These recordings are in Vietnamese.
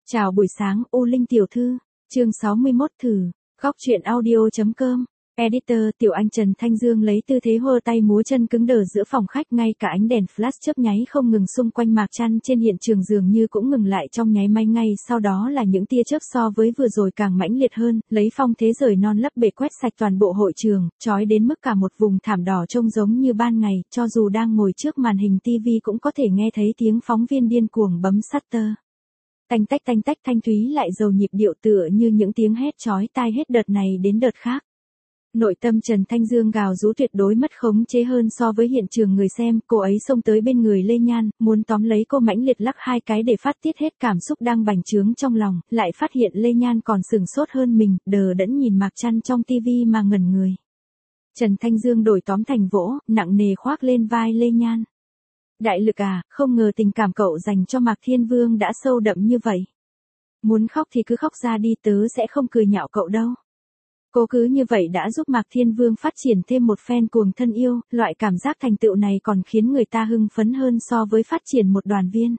Chào buổi sáng, U Linh tiểu thư, chương 61 thử, góc truyện audio.com, editor Tiểu Anh Trần Thanh Dương lấy tư thế hơ tay múa chân cứng đờ giữa phòng khách, ngay cả ánh đèn flash chớp nháy không ngừng xung quanh Mạc Trăn trên hiện trường dường như cũng ngừng lại trong nháy mắt, ngay sau đó là những tia chớp so với vừa rồi càng mãnh liệt hơn, lấy phong thế rời non lấp bể quét sạch toàn bộ hội trường, chói đến mức cả một vùng thảm đỏ trông giống như ban ngày, cho dù đang ngồi trước màn hình TV cũng có thể nghe thấy tiếng phóng viên điên cuồng bấm shutter. Tanh tách thanh thúy lại dầu nhịp điệu tựa như những tiếng hét chói tai hết đợt này đến đợt khác. Nội tâm Trần Thanh Dương gào rú tuyệt đối mất khống chế hơn so với hiện trường người xem, cô ấy xông tới bên người Lê Nhan, muốn tóm lấy cô mãnh liệt lắc hai cái để phát tiết hết cảm xúc đang bành trướng trong lòng, lại phát hiện Lê Nhan còn sừng sốt hơn mình, đờ đẫn nhìn Mạc Trăn trong tivi mà ngẩn người. Trần Thanh Dương đổi tóm thành vỗ, nặng nề khoác lên vai Lê Nhan. Đại lực à, không ngờ tình cảm cậu dành cho Mạc Thiên Vương đã sâu đậm như vậy. Muốn khóc thì cứ khóc ra đi, tớ sẽ không cười nhạo cậu đâu. Cô cứ như vậy đã giúp Mạc Thiên Vương phát triển thêm một fan cuồng thân yêu, loại cảm giác thành tựu này còn khiến người ta hưng phấn hơn so với phát triển một đoàn viên.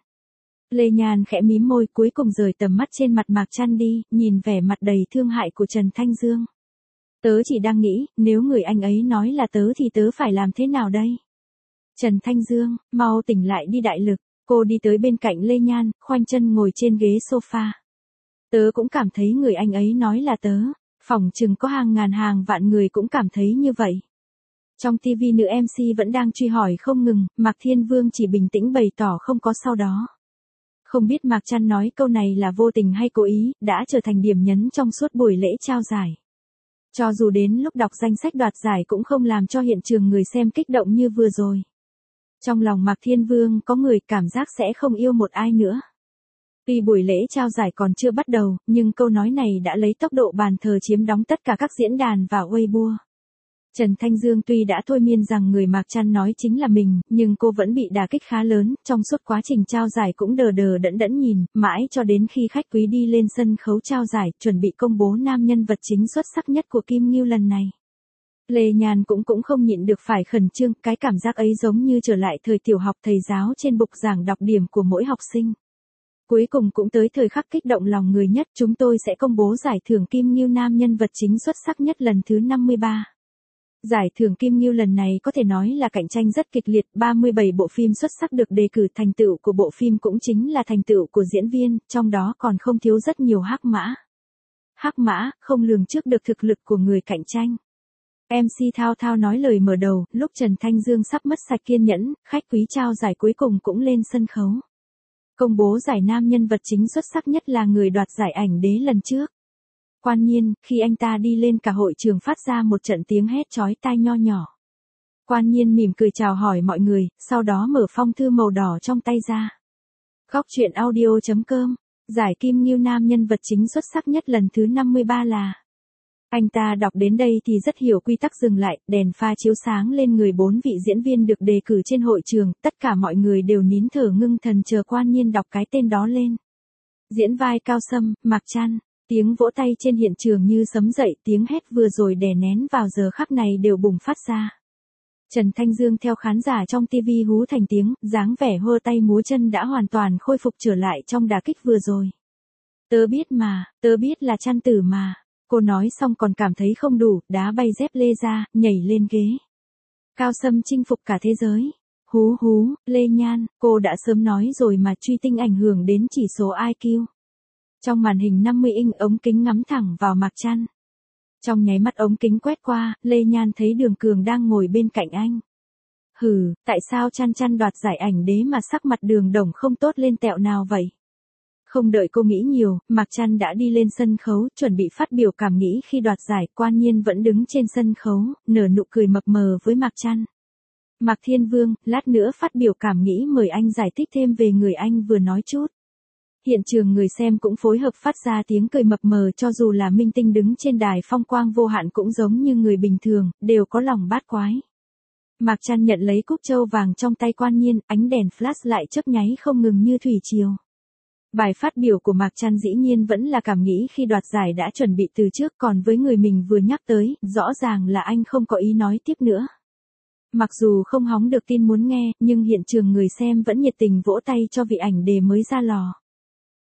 Lê Nhan khẽ mím môi, cuối cùng rời tầm mắt trên mặt Mạc Trăn đi, nhìn vẻ mặt đầy thương hại của Trần Thanh Dương. Tớ chỉ đang nghĩ, nếu người anh ấy nói là tớ thì tớ phải làm thế nào đây? Trần Thanh Dương, mau tỉnh lại đi đại lực. Cô đi tới bên cạnh Lê Nhan, khoanh chân ngồi trên ghế sofa. Tớ cũng cảm thấy người anh ấy nói là tớ. Phỏng chừng có hàng ngàn hàng vạn người cũng cảm thấy như vậy. Trong TV nữ MC vẫn đang truy hỏi không ngừng, Mạc Thiên Vương chỉ bình tĩnh bày tỏ không có sau đó. Không biết Mạc Trăn nói câu này là vô tình hay cố ý, đã trở thành điểm nhấn trong suốt buổi lễ trao giải. Cho dù đến lúc đọc danh sách đoạt giải cũng không làm cho hiện trường người xem kích động như vừa rồi. Trong lòng Mạc Thiên Vương có người cảm giác sẽ không yêu một ai nữa. Tuy buổi lễ trao giải còn chưa bắt đầu, nhưng câu nói này đã lấy tốc độ bàn thờ chiếm đóng tất cả các diễn đàn và Weibo. Trần Thanh Dương tuy đã thôi miên rằng người Mạc Trăn nói chính là mình, nhưng cô vẫn bị đả kích khá lớn, trong suốt quá trình trao giải cũng đờ đẫn nhìn, mãi cho đến khi khách quý đi lên sân khấu trao giải, chuẩn bị công bố nam nhân vật chính xuất sắc nhất của Kim Ngưu lần này. Lê Nhan cũng không nhịn được phải khẩn trương, cái cảm giác ấy giống như trở lại thời tiểu học, thầy giáo trên bục giảng đọc điểm của mỗi học sinh. Cuối cùng cũng tới thời khắc kích động lòng người nhất, chúng tôi sẽ công bố giải thưởng Kim Ngưu nam nhân vật chính xuất sắc nhất lần thứ 53. Giải thưởng Kim Ngưu lần này có thể nói là cạnh tranh rất kịch liệt, 37 bộ phim xuất sắc được đề cử, thành tựu của bộ phim cũng chính là thành tựu của diễn viên, trong đó còn không thiếu rất nhiều hắc mã. Hắc mã, không lường trước được thực lực của người cạnh tranh. MC Thao Thao nói lời mở đầu, lúc Trần Thanh Dương sắp mất sạch kiên nhẫn, khách quý trao giải cuối cùng cũng lên sân khấu. Công bố giải nam nhân vật chính xuất sắc nhất là người đoạt giải ảnh đế lần trước. Quan nhiên, khi anh ta đi lên cả hội trường phát ra một trận tiếng hét chói tai nho nhỏ. Quan nhiên mỉm cười chào hỏi mọi người, sau đó mở phong thư màu đỏ trong tay ra. Góc truyện audio.com, giải Kim Ngưu nam nhân vật chính xuất sắc nhất lần thứ 53 là... Anh ta đọc đến đây thì rất hiểu quy tắc, dừng lại, đèn pha chiếu sáng lên người 4 vị diễn viên được đề cử trên hội trường, tất cả mọi người đều nín thở ngưng thần chờ quan nhiên đọc cái tên đó lên. Diễn vai Cao Sâm, Mạc Trăn, tiếng vỗ tay trên hiện trường như sấm dậy, tiếng hét vừa rồi đè nén vào giờ khắc này đều bùng phát ra. Trần Thanh Dương theo khán giả trong TV hú thành tiếng, dáng vẻ hơ tay múa chân đã hoàn toàn khôi phục trở lại trong đả kích vừa rồi. Tớ biết là Trăn tử mà. Cô nói xong còn cảm thấy không đủ, đá bay dép lê ra, nhảy lên ghế. Cao Sâm chinh phục cả thế giới. Hú, Lê Nhan, cô đã sớm nói rồi mà, truy tinh ảnh hưởng đến chỉ số IQ. Trong màn hình 50 inch ống kính ngắm thẳng vào Mạc Trăn. Trong nháy mắt ống kính quét qua, Lê Nhan thấy Đường Cường đang ngồi bên cạnh anh. Tại sao Trăn đoạt giải ảnh đế mà sắc mặt Đường Đồng không tốt lên tẹo nào vậy? Không đợi cô nghĩ nhiều, Mạc Trăn đã đi lên sân khấu, chuẩn bị phát biểu cảm nghĩ khi đoạt giải, quan nhiên vẫn đứng trên sân khấu, nở nụ cười mập mờ với Mạc Trăn. Mạc Thiên Vương, lát nữa phát biểu cảm nghĩ, mời anh giải thích thêm về người anh vừa nói chút. Hiện trường người xem cũng phối hợp phát ra tiếng cười mập mờ, cho dù là minh tinh đứng trên đài phong quang vô hạn cũng giống như người bình thường, đều có lòng bát quái. Mạc Trăn nhận lấy cúp châu vàng trong tay quan nhiên, ánh đèn flash lại chớp nháy không ngừng như thủy triều. Bài phát biểu của Mạc Trăn dĩ nhiên vẫn là cảm nghĩ khi đoạt giải đã chuẩn bị từ trước, còn với người mình vừa nhắc tới, rõ ràng là anh không có ý nói tiếp nữa. Mặc dù không hóng được tin muốn nghe, nhưng hiện trường người xem vẫn nhiệt tình vỗ tay cho vị ảnh đề mới ra lò.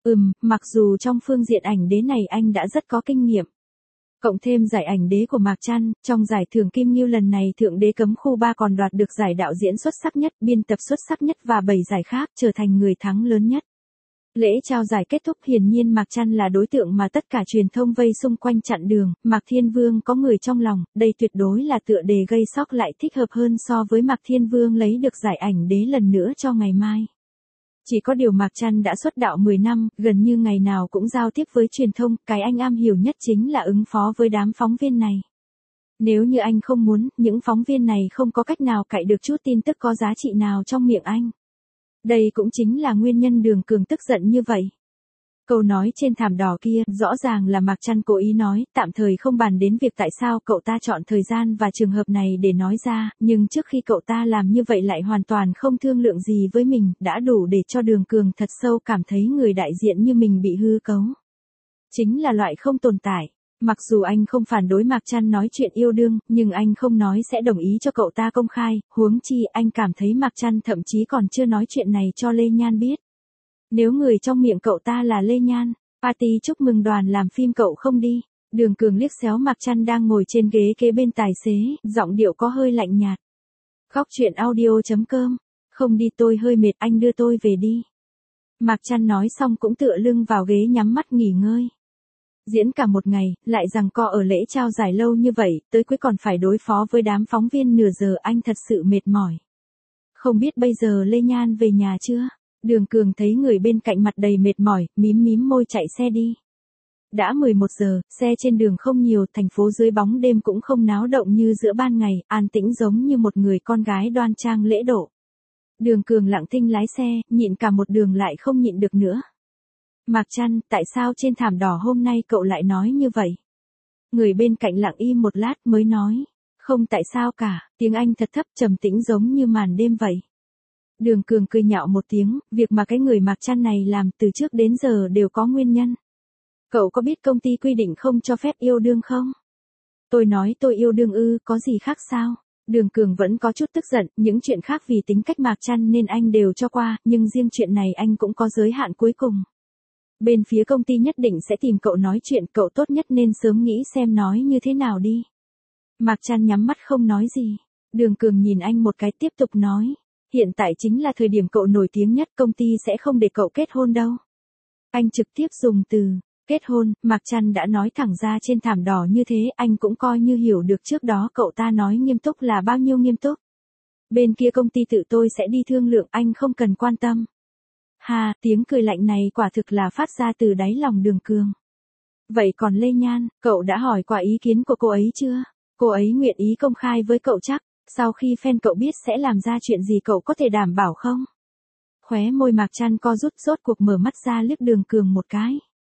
Mặc dù trong phương diện ảnh đế này anh đã rất có kinh nghiệm. Cộng thêm giải ảnh đế của Mạc Trăn, trong giải thưởng Kim Ngưu lần này Thượng đế cấm khu 3 còn đoạt được giải đạo diễn xuất sắc nhất, biên tập xuất sắc nhất và 7 giải khác, trở thành người thắng lớn nhất. Lễ trao giải kết thúc, hiển nhiên Mạc Trăn là đối tượng mà tất cả truyền thông vây xung quanh chặn đường. Mạc Thiên Vương có người trong lòng, đây tuyệt đối là tựa đề gây sốc, lại thích hợp hơn so với Mạc Thiên Vương lấy được giải ảnh đế lần nữa cho ngày mai. Chỉ có điều Mạc Trăn đã xuất đạo 10 năm, gần như ngày nào cũng giao tiếp với truyền thông, cái anh am hiểu nhất chính là ứng phó với đám phóng viên này. Nếu như anh không muốn, những phóng viên này không có cách nào cạy được chút tin tức có giá trị nào trong miệng anh. Đây cũng chính là nguyên nhân Đường Cường tức giận như vậy. Câu nói trên thảm đỏ kia, rõ ràng là Mạc Trăn cố ý nói, tạm thời không bàn đến việc tại sao cậu ta chọn thời gian và trường hợp này để nói ra, nhưng trước khi cậu ta làm như vậy lại hoàn toàn không thương lượng gì với mình, đã đủ để cho Đường Cường thật sâu cảm thấy người đại diện như mình bị hư cấu. Chính là loại không tồn tại. Mặc dù anh không phản đối Mạc Trăn nói chuyện yêu đương, nhưng anh không nói sẽ đồng ý cho cậu ta công khai, huống chi anh cảm thấy Mạc Trăn thậm chí còn chưa nói chuyện này cho Lê Nhan biết. Nếu người trong miệng cậu ta là Lê Nhan, party chúc mừng đoàn làm phim cậu không đi. Đường Cường liếc xéo Mạc Trăn đang ngồi trên ghế kế bên tài xế, giọng điệu có hơi lạnh nhạt. Góc truyện audio.com, không đi tôi hơi mệt, anh đưa tôi về đi. Mạc Trăn nói xong cũng tựa lưng vào ghế nhắm mắt nghỉ ngơi. Diễn cả một ngày, lại giằng co ở lễ trao giải lâu như vậy, tới cuối còn phải đối phó với đám phóng viên nửa giờ, anh thật sự mệt mỏi. Không biết bây giờ Lê Nhan về nhà chưa? Đường Cường thấy người bên cạnh mặt đầy mệt mỏi, mím môi chạy xe đi. Đã 11 giờ, xe trên đường không nhiều, thành phố dưới bóng đêm cũng không náo động như giữa ban ngày, an tĩnh giống như một người con gái đoan trang lễ độ. Đường Cường lặng thinh lái xe, nhịn cả một đường lại không nhịn được nữa. Mạc Trăn, tại sao trên thảm đỏ hôm nay cậu lại nói như vậy? Người bên cạnh lặng im một lát mới nói. Không tại sao cả, tiếng Anh thật thấp trầm tĩnh giống như màn đêm vậy. Đường Cường cười nhạo một tiếng, việc mà cái người Mạc Trăn này làm từ trước đến giờ đều có nguyên nhân. Cậu có biết công ty quy định không cho phép yêu đương không? Tôi nói tôi yêu đương ư, có gì khác sao? Đường Cường vẫn có chút tức giận, những chuyện khác vì tính cách Mạc Trăn nên anh đều cho qua, nhưng riêng chuyện này anh cũng có giới hạn cuối cùng. Bên phía công ty nhất định sẽ tìm cậu nói chuyện, cậu tốt nhất nên sớm nghĩ xem nói như thế nào đi. Mạc Trăn nhắm mắt không nói gì. Đường Cường nhìn anh một cái tiếp tục nói. Hiện tại chính là thời điểm cậu nổi tiếng nhất, công ty sẽ không để cậu kết hôn đâu. Anh trực tiếp dùng từ kết hôn, Mạc Trăn đã nói thẳng ra trên thảm đỏ như thế, anh cũng coi như hiểu được trước đó cậu ta nói nghiêm túc là bao nhiêu nghiêm túc. Bên kia công ty tự tôi sẽ đi thương lượng, anh không cần quan tâm. Hà, tiếng cười lạnh này quả thực là phát ra từ đáy lòng Đường Cường. Vậy còn Lê Nhan, cậu đã hỏi qua ý kiến của cô ấy chưa? Cô ấy nguyện ý công khai với cậu chắc? Sau khi fan cậu biết sẽ làm ra chuyện gì cậu có thể đảm bảo không? Khóe môi Mạc Trăn co rút, rốt cuộc mở mắt ra liếc Đường Cường một cái.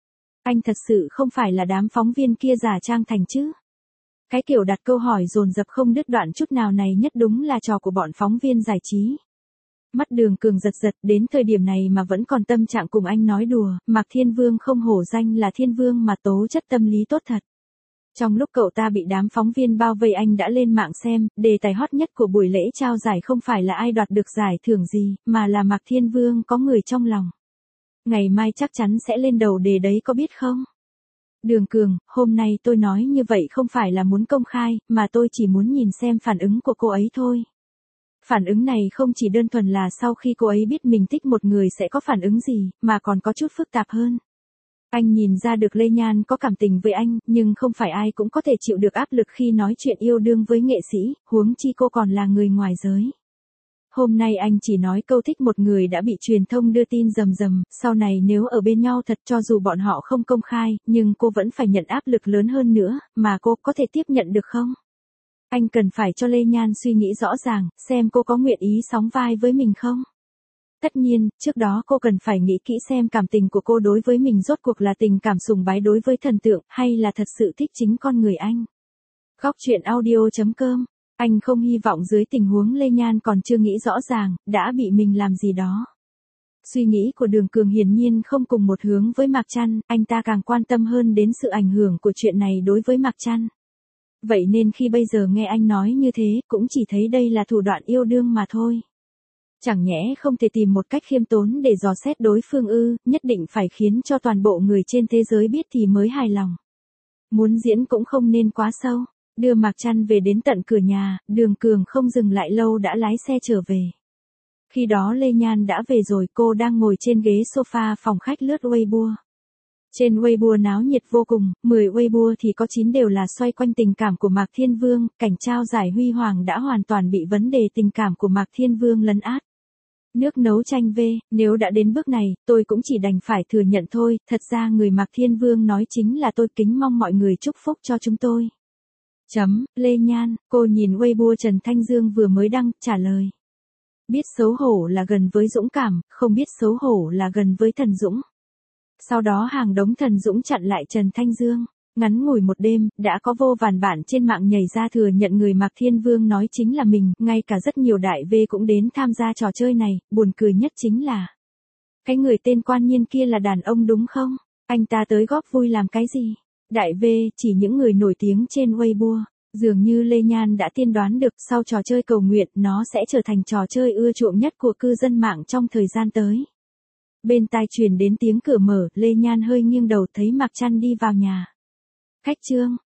Anh thật sự không phải là đám phóng viên kia giả trang thành chứ? Cái kiểu đặt câu hỏi dồn dập không đứt đoạn chút nào này nhất đúng là trò của bọn phóng viên giải trí. Mắt Đường Cường giật giật, đến thời điểm này mà vẫn còn tâm trạng cùng anh nói đùa, Mạc Thiên Vương không hổ danh là Thiên Vương mà tố chất tâm lý tốt thật. Trong lúc cậu ta bị đám phóng viên bao vây anh đã lên mạng xem, đề tài hot nhất của buổi lễ trao giải không phải là ai đoạt được giải thưởng gì, mà là Mạc Thiên Vương có người trong lòng. Ngày mai chắc chắn sẽ lên đầu đề đấy có biết không? Đường Cường, hôm nay tôi nói như vậy không phải là muốn công khai, mà tôi chỉ muốn nhìn xem phản ứng của cô ấy thôi. Phản ứng này không chỉ đơn thuần là sau khi cô ấy biết mình thích một người sẽ có phản ứng gì, mà còn có chút phức tạp hơn. Anh nhìn ra được Lê Nhan có cảm tình với anh, nhưng không phải ai cũng có thể chịu được áp lực khi nói chuyện yêu đương với nghệ sĩ, huống chi cô còn là người ngoài giới. Hôm nay anh chỉ nói câu thích một người đã bị truyền thông đưa tin rầm rầm, sau này nếu ở bên nhau thật cho dù bọn họ không công khai, nhưng cô vẫn phải nhận áp lực lớn hơn nữa, mà cô có thể tiếp nhận được không? Anh cần phải cho Lê Nhan suy nghĩ rõ ràng, xem cô có nguyện ý sóng vai với mình không? Tất nhiên, trước đó cô cần phải nghĩ kỹ xem cảm tình của cô đối với mình rốt cuộc là tình cảm sùng bái đối với thần tượng, hay là thật sự thích chính con người anh. Góc truyện audio.com, anh không hy vọng dưới tình huống Lê Nhan còn chưa nghĩ rõ ràng, đã bị mình làm gì đó. Suy nghĩ của Đường Cường hiển nhiên không cùng một hướng với Mạc Trăn, anh ta càng quan tâm hơn đến sự ảnh hưởng của chuyện này đối với Mạc Trăn. Vậy nên khi bây giờ nghe anh nói như thế, cũng chỉ thấy đây là thủ đoạn yêu đương mà thôi. Chẳng nhẽ không thể tìm một cách khiêm tốn để dò xét đối phương ư, nhất định phải khiến cho toàn bộ người trên thế giới biết thì mới hài lòng. Muốn diễn cũng không nên quá sâu. Đưa Mạc Trăn về đến tận cửa nhà, Đường Cường không dừng lại lâu đã lái xe trở về. Khi đó Lê Nhan đã về rồi, cô đang ngồi trên ghế sofa phòng khách lướt Weibo. Trên Weibo náo nhiệt vô cùng, 10 Weibo thì có 9 đều là xoay quanh tình cảm của Mạc Thiên Vương, cảnh trao giải huy hoàng đã hoàn toàn bị vấn đề tình cảm của Mạc Thiên Vương lấn át. Nước nấu chanh vê, nếu đã đến bước này, tôi cũng chỉ đành phải thừa nhận thôi, thật ra người Mạc Thiên Vương nói chính là tôi, kính mong mọi người chúc phúc cho chúng tôi. Lê Nhan, cô nhìn Weibo Trần Thanh Dương vừa mới đăng, trả lời. Biết xấu hổ là gần với dũng cảm, không biết xấu hổ là gần với thần dũng. Sau đó hàng đống thần dũng chặn lại Trần Thanh Dương. Ngắn ngủi một đêm, đã có vô vàn bạn trên mạng nhảy ra thừa nhận người Mạc Thiên Vương nói chính là mình, ngay cả rất nhiều đại V cũng đến tham gia trò chơi này, buồn cười nhất chính là. Cái người tên Quan Nhiên kia là đàn ông đúng không? Anh ta tới góp vui làm cái gì? Đại V, chỉ những người nổi tiếng trên Weibo. Dường như Lê Nhan đã tiên đoán được sau trò chơi cầu nguyện nó sẽ trở thành trò chơi ưa chuộng nhất của cư dân mạng trong thời gian tới. Bên tai truyền đến tiếng cửa mở, Lê Nhan hơi nghiêng đầu thấy Mạc Trăn đi vào nhà. Khách Trương,